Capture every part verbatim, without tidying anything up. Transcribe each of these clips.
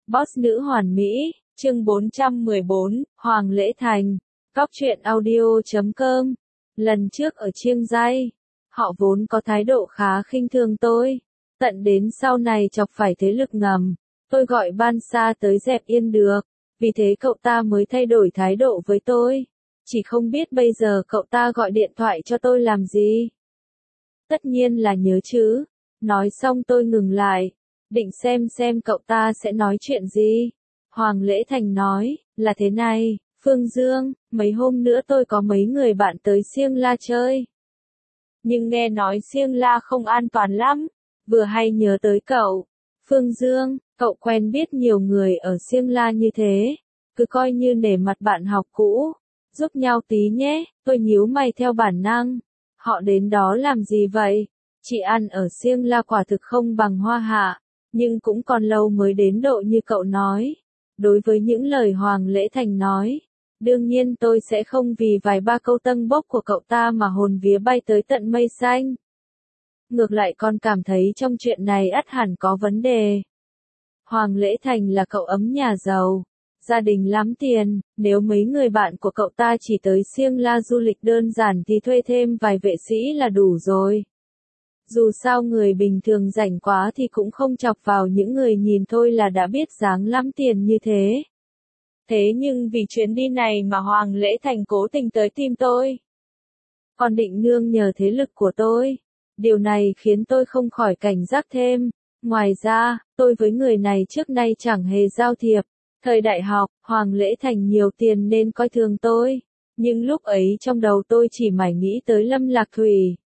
Boss nữ hoàn mỹ, chương bốn trăm mười bốn, Hoàng Lễ Thành, Cóc truyện audio chấm com. Lần trước ở Chiêng Rai, họ vốn có thái độ khá khinh thường tôi, tận đến sau này chọc phải thế lực ngầm, tôi gọi Ban Sa tới dẹp yên được, vì thế cậu ta mới thay đổi thái độ với tôi. Chỉ không biết bây giờ cậu ta gọi điện thoại cho tôi làm gì. Tất nhiên là nhớ chứ. Nói xong tôi ngừng lại, định xem xem cậu ta sẽ nói chuyện gì. Hoàng Lễ Thành nói, là thế này, Phương Dương, mấy hôm nữa tôi có mấy người bạn tới Siêng La chơi. Nhưng nghe nói Siêng La không an toàn lắm, vừa hay nhớ tới cậu. Phương Dương, cậu quen biết nhiều người ở Siêng La như thế, cứ coi như nể mặt bạn học cũ, giúp nhau tí nhé, tôi nhíu mày theo bản năng. Họ đến đó làm gì vậy? Chị ăn ở Siêng La quả thực không bằng Hoa Hạ, nhưng cũng còn lâu mới đến độ như cậu nói. Đối với những lời Hoàng Lễ Thành nói, đương nhiên tôi sẽ không vì vài ba câu tâng bốc của cậu ta mà hồn vía bay tới tận mây xanh. Ngược lại còn cảm thấy trong chuyện này ắt hẳn có vấn đề. Hoàng Lễ Thành là cậu ấm nhà giàu, gia đình lắm tiền, nếu mấy người bạn của cậu ta chỉ tới Siêng La du lịch đơn giản thì thuê thêm vài vệ sĩ là đủ rồi. Dù sao người bình thường rảnh quá thì cũng không chọc vào những người nhìn thôi là đã biết dáng lắm tiền như thế. Thế nhưng vì chuyến đi này mà Hoàng Lễ Thành cố tình tới tìm tôi. Còn định nương nhờ thế lực của tôi. Điều này khiến tôi không khỏi cảnh giác thêm. Ngoài ra, tôi với người này trước nay chẳng hề giao thiệp. Thời đại học, Hoàng Lễ Thành nhiều tiền nên coi thường tôi. Nhưng lúc ấy trong đầu tôi chỉ mải nghĩ tới Lâm Lạc Thủy.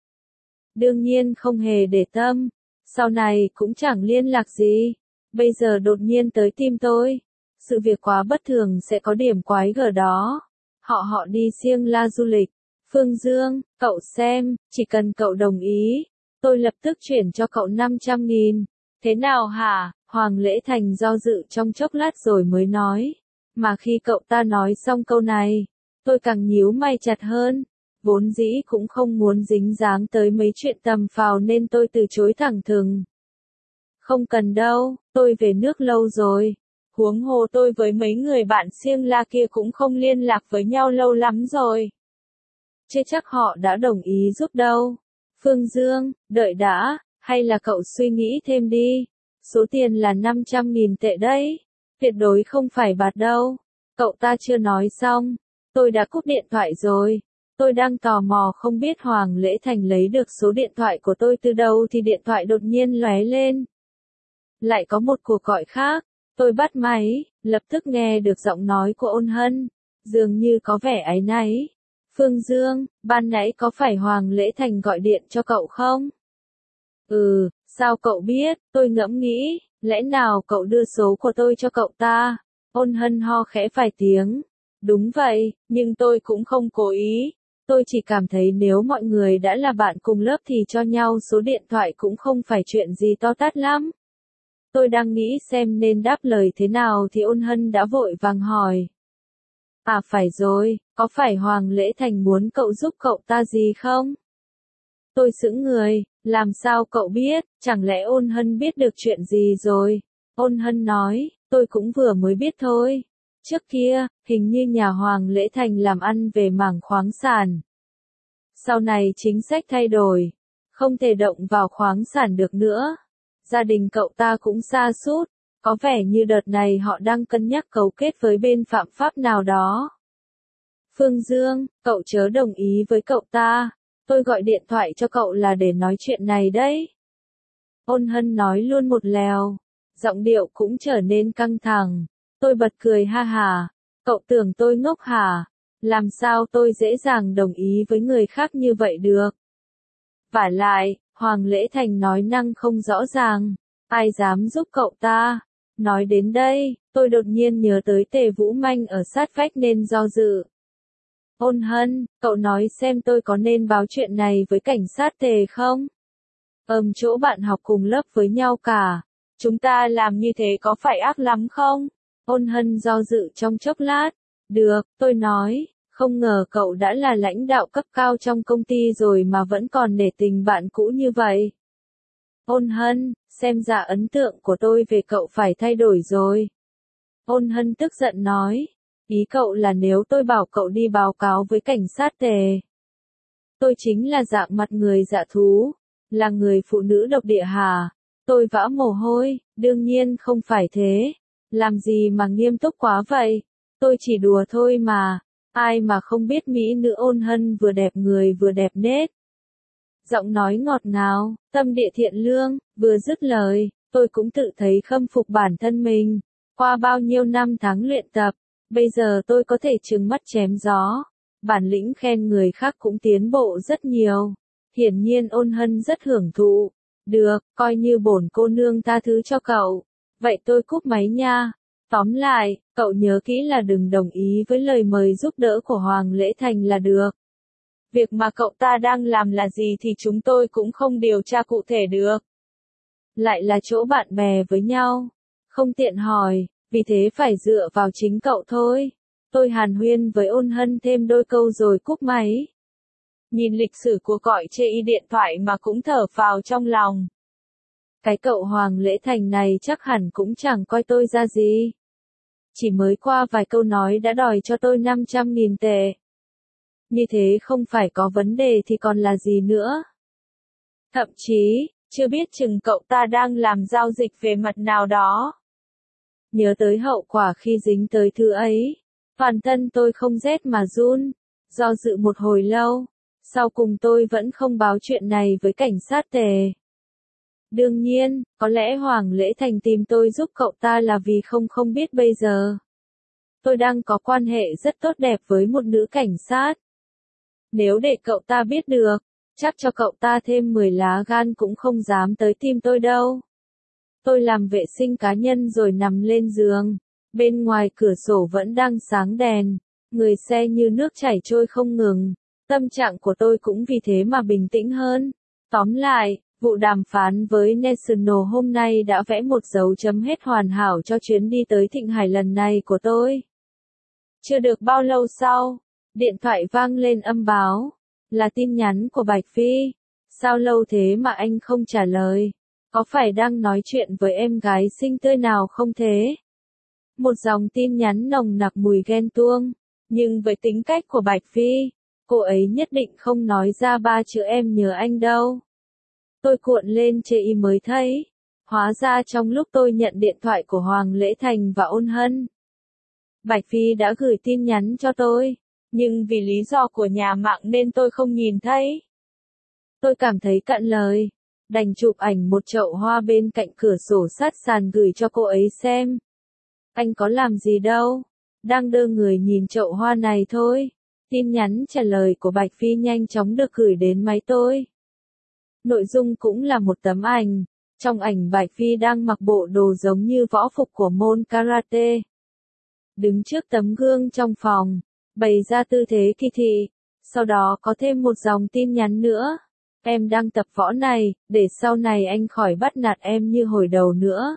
Đương nhiên không hề để tâm. Sau này cũng chẳng liên lạc gì. Bây giờ đột nhiên tới tìm tôi. Sự việc quá bất thường sẽ có điểm quái gở đó. Họ họ đi Siêng La du lịch. Phương Dương, cậu xem, chỉ cần cậu đồng ý, tôi lập tức chuyển cho cậu năm trăm nghìn. Thế nào hả? Hoàng Lễ Thành do dự trong chốc lát rồi mới nói. Mà khi cậu ta nói xong câu này, tôi càng nhíu mày chặt hơn. Vốn dĩ cũng không muốn dính dáng tới mấy chuyện tầm phào nên tôi từ chối thẳng thừng. Không cần đâu, tôi về nước lâu rồi. Huống hồ tôi với mấy người bạn Siêng La kia cũng không liên lạc với nhau lâu lắm rồi. Chưa chắc họ đã đồng ý giúp đâu. Phương Dương, đợi đã, hay là cậu suy nghĩ thêm đi. Số tiền là năm trăm nghìn tệ đấy. Tuyệt đối không phải bạt đâu. Cậu ta chưa nói xong. Tôi đã cúp điện thoại rồi. Tôi đang tò mò không biết Hoàng Lễ Thành lấy được số điện thoại của tôi từ đâu thì điện thoại đột nhiên lóe lên. Lại có một cuộc gọi khác. Tôi bắt máy, lập tức nghe được giọng nói của Ôn Hân. Dường như có vẻ áy náy. Phương Dương, ban nãy có phải Hoàng Lễ Thành gọi điện cho cậu không? Ừ, sao cậu biết? Tôi ngẫm nghĩ, lẽ nào cậu đưa số của tôi cho cậu ta? Ôn Hân ho khẽ vài tiếng. Đúng vậy, nhưng tôi cũng không cố ý. Tôi chỉ cảm thấy nếu mọi người đã là bạn cùng lớp thì cho nhau số điện thoại cũng không phải chuyện gì to tát lắm. Tôi đang nghĩ xem nên đáp lời thế nào thì Ôn Hân đã vội vàng hỏi. À phải rồi, có phải Hoàng Lễ Thành muốn cậu giúp cậu ta gì không? Tôi sững người, làm sao cậu biết, chẳng lẽ Ôn Hân biết được chuyện gì rồi? Ôn Hân nói, tôi cũng vừa mới biết thôi. Trước kia, hình như nhà Hoàng Lễ Thành làm ăn về mảng khoáng sản. Sau này chính sách thay đổi, không thể động vào khoáng sản được nữa. Gia đình cậu ta cũng sa sút, có vẻ như đợt này họ đang cân nhắc cấu kết với bên phạm pháp nào đó. Phương Dương, cậu chớ đồng ý với cậu ta, tôi gọi điện thoại cho cậu là để nói chuyện này đấy. Ôn Hân nói luôn một lèo, giọng điệu cũng trở nên căng thẳng. Tôi bật cười ha hả, cậu tưởng tôi ngốc hả? Làm sao tôi dễ dàng đồng ý với người khác như vậy được? Vả lại, Hoàng Lễ Thành nói năng không rõ ràng, ai dám giúp cậu ta? Nói đến đây, tôi đột nhiên nhớ tới Tề Vũ Manh ở sát vách nên do dự. Ôn Hân, cậu nói xem tôi có nên báo chuyện này với cảnh sát Tề không? Ờm chỗ bạn học cùng lớp với nhau cả. Chúng ta làm như thế có phải ác lắm không? Ôn Hân do dự trong chốc lát. Được, tôi nói, không ngờ cậu đã là lãnh đạo cấp cao trong công ty rồi mà vẫn còn nể tình bạn cũ như vậy. Ôn Hân, xem ra ấn tượng của tôi về cậu phải thay đổi rồi. Ôn Hân tức giận nói. Ý cậu là nếu tôi bảo cậu đi báo cáo với cảnh sát Tề. Tôi chính là dạng mặt người dạ thú, là người phụ nữ độc địa hả? Tôi vã mồ hôi, đương nhiên không phải thế. Làm gì mà nghiêm túc quá vậy? Tôi chỉ đùa thôi mà. Ai mà không biết mỹ nữ Ôn Hân vừa đẹp người vừa đẹp nết. Giọng nói ngọt ngào, tâm địa thiện lương, vừa dứt lời, tôi cũng tự thấy khâm phục bản thân mình. Qua bao nhiêu năm tháng luyện tập, bây giờ tôi có thể trừng mắt chém gió. Bản lĩnh khen người khác cũng tiến bộ rất nhiều. Hiển nhiên Ôn Hân rất hưởng thụ. Được, coi như bổn cô nương tha thứ cho cậu. Vậy tôi cúp máy nha. Tóm lại, cậu nhớ kỹ là đừng đồng ý với lời mời giúp đỡ của Hoàng Lễ Thành là được. Việc mà cậu ta đang làm là gì thì chúng tôi cũng không điều tra cụ thể được. Lại là chỗ bạn bè với nhau. Không tiện hỏi, vì thế phải dựa vào chính cậu thôi. Tôi hàn huyên với Ôn Hân thêm đôi câu rồi cúp máy. Nhìn lịch sử của gọi chê y điện thoại mà cũng thở phào trong lòng. Cái cậu Hoàng Lễ Thành này chắc hẳn cũng chẳng coi tôi ra gì. Chỉ mới qua vài câu nói đã đòi cho tôi năm trăm nghìn tệ. Như thế không phải có vấn đề thì còn là gì nữa. Thậm chí, chưa biết chừng cậu ta đang làm giao dịch về mặt nào đó. Nhớ tới hậu quả khi dính tới thứ ấy. Toàn thân tôi không rét mà run. Do dự một hồi lâu. Sau cùng tôi vẫn không báo chuyện này với cảnh sát Tề. Đương nhiên, có lẽ Hoàng Lễ Thành tìm tôi giúp cậu ta là vì không không biết bây giờ. Tôi đang có quan hệ rất tốt đẹp với một nữ cảnh sát. Nếu để cậu ta biết được, chắc cho cậu ta thêm mười lá gan cũng không dám tới tìm tôi đâu. Tôi làm vệ sinh cá nhân rồi nằm lên giường. Bên ngoài cửa sổ vẫn đang sáng đèn. Người xe như nước chảy trôi không ngừng. Tâm trạng của tôi cũng vì thế mà bình tĩnh hơn. Tóm lại, vụ đàm phán với National hôm nay đã vẽ một dấu chấm hết hoàn hảo cho chuyến đi tới Thịnh Hải lần này của tôi. Chưa được bao lâu sau, điện thoại vang lên âm báo. Là tin nhắn của Bạch Phi. Sao lâu thế mà anh không trả lời? Có phải đang nói chuyện với em gái xinh tươi nào không thế? Một dòng tin nhắn nồng nặc mùi ghen tuông. Nhưng với tính cách của Bạch Phi, cô ấy nhất định không nói ra ba chữ em nhớ anh đâu. Tôi cuộn lên chê y mới thấy. Hóa ra trong lúc tôi nhận điện thoại của Hoàng Lễ Thành và Ôn Hân, Bạch Phi đã gửi tin nhắn cho tôi. Nhưng vì lý do của nhà mạng nên tôi không nhìn thấy. Tôi cảm thấy cạn lời. Đành chụp ảnh một chậu hoa bên cạnh cửa sổ sát sàn gửi cho cô ấy xem. Anh có làm gì đâu. Đang đơ người nhìn chậu hoa này thôi. Tin nhắn trả lời của Bạch Phi nhanh chóng được gửi đến máy tôi. Nội dung cũng là một tấm ảnh. Trong ảnh Bạch Phi đang mặc bộ đồ giống như võ phục của môn karate. Đứng trước tấm gương trong phòng, bày ra tư thế kỳ thị. Sau đó có thêm một dòng tin nhắn nữa. Em đang tập võ này, để sau này anh khỏi bắt nạt em như hồi đầu nữa.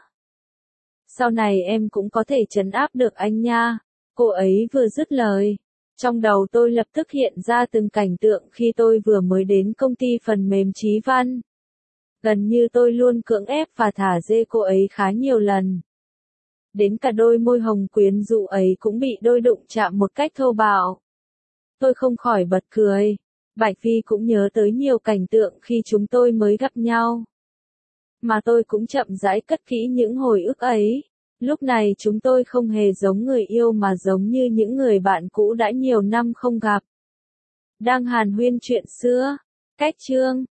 Sau này em cũng có thể trấn áp được anh nha. Cô ấy vừa dứt lời. Trong đầu tôi lập tức hiện ra từng cảnh tượng khi tôi vừa mới đến công ty phần mềm Chí Văn. Gần như tôi luôn cưỡng ép và thả dê cô ấy khá nhiều lần. Đến cả đôi môi hồng quyến rũ ấy cũng bị đôi đụng chạm một cách thô bạo. Tôi không khỏi bật cười. Bạch Phi cũng nhớ tới nhiều cảnh tượng khi chúng tôi mới gặp nhau. Mà tôi cũng chậm rãi cất kỹ những hồi ức ấy. Lúc này chúng tôi không hề giống người yêu mà giống như những người bạn cũ đã nhiều năm không gặp. Đang hàn huyên chuyện xưa. Cách chương